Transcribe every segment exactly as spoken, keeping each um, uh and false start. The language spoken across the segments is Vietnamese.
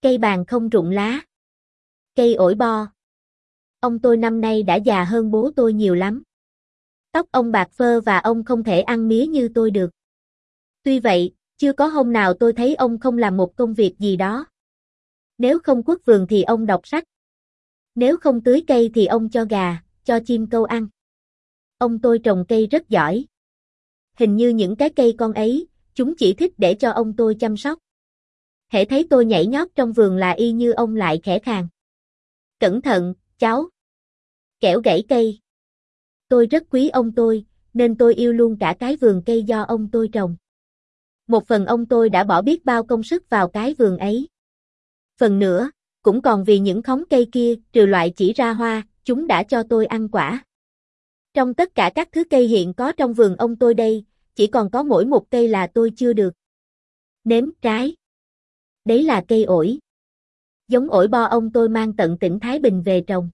Cây bàng không rụng lá. Cây ổi bo. Ông tôi năm nay đã già hơn bố tôi nhiều lắm. Tóc ông bạc phơ và ông không thể ăn mía như tôi được. Tuy vậy, chưa có hôm nào tôi thấy ông không làm một công việc gì đó. Nếu không quất vườn thì ông đọc sách. Nếu không tưới cây thì ông cho gà, cho chim câu ăn. Ông tôi trồng cây rất giỏi. Hình như những cái cây con ấy, chúng chỉ thích để cho ông tôi chăm sóc. Hễ thấy tôi nhảy nhót trong vườn là y như ông lại khẽ khàng. Cẩn thận, cháu. Kẻo gãy cây. Tôi rất quý ông tôi, nên tôi yêu luôn cả cái vườn cây do ông tôi trồng. Một phần ông tôi đã bỏ biết bao công sức vào cái vườn ấy. Phần nữa, cũng còn vì những khóm cây kia, trừ loại chỉ ra hoa, chúng đã cho tôi ăn quả. Trong tất cả các thứ cây hiện có trong vườn ông tôi đây, chỉ còn có mỗi một cây là tôi chưa được nếm trái. Đấy là cây ổi. Giống ổi bo ông tôi mang tận tỉnh Thái Bình về trồng.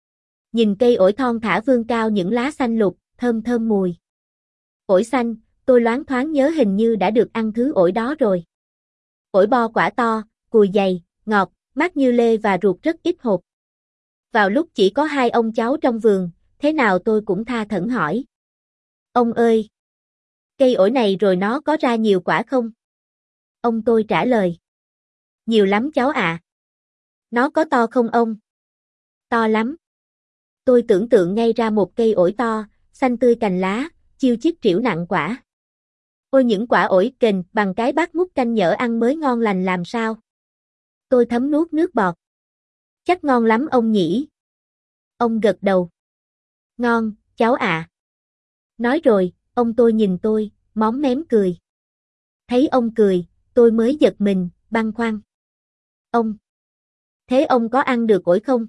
Nhìn cây ổi thon thả vươn cao những lá xanh lục, thơm thơm mùi. Ổi xanh, tôi loáng thoáng nhớ hình như đã được ăn thứ ổi đó rồi. Ổi bo quả to, cùi dày, ngọt, mát như lê và ruột rất ít hột. Vào lúc chỉ có hai ông cháu trong vườn, thế nào tôi cũng tha thẩn hỏi. Ông ơi! Cây ổi này rồi nó có ra nhiều quả không? Ông tôi trả lời. Nhiều lắm cháu ạ. À. Nó có to không ông? To lắm. Tôi tưởng tượng ngay ra một cây ổi to, xanh tươi cành lá, chiêu chiết trĩu nặng quả. Ôi những quả ổi kềnh bằng cái bát múc canh nhỡ ăn mới ngon lành làm sao? Tôi thấm nuốt nước bọt. Chắc ngon lắm ông nhỉ? Ông gật đầu. Ngon, cháu ạ. À. Nói rồi, ông tôi nhìn tôi, móm mém cười. Thấy ông cười, tôi mới giật mình, băn khoăn. Ông. Thế ông có ăn được ổi không?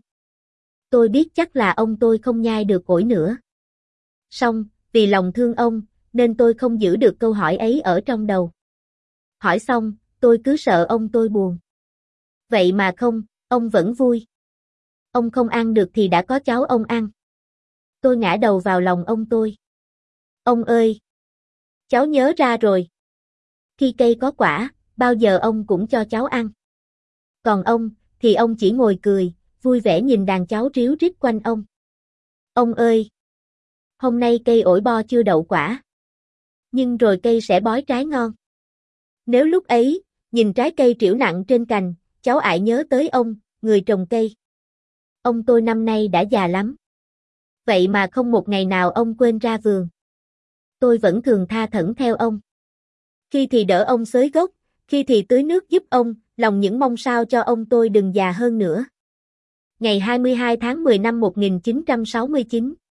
Tôi biết chắc là ông tôi không nhai được ổi nữa. Song, vì lòng thương ông, nên tôi không giữ được câu hỏi ấy ở trong đầu. Hỏi xong, tôi cứ sợ ông tôi buồn. Vậy mà không, ông vẫn vui. Ông không ăn được thì đã có cháu ông ăn. Tôi ngã đầu vào lòng ông tôi. Ông ơi! Cháu nhớ ra rồi. Khi cây có quả, bao giờ ông cũng cho cháu ăn. Còn ông, thì ông chỉ ngồi cười, vui vẻ nhìn đàn cháu ríu rít quanh ông. Ông ơi! Hôm nay cây ổi bo chưa đậu quả. Nhưng rồi cây sẽ bói trái ngon. Nếu lúc ấy, nhìn trái cây trĩu nặng trên cành, cháu ại nhớ tới ông, người trồng cây. Ông tôi năm nay đã già lắm. Vậy mà không một ngày nào ông quên ra vườn. Tôi vẫn thường tha thẩn theo ông. Khi thì đỡ ông xới gốc, khi thì tưới nước giúp ông, lòng những mong sao cho ông tôi đừng già hơn nữa. Ngày hai mươi hai tháng mười năm một nghìn chín trăm sáu mươi chín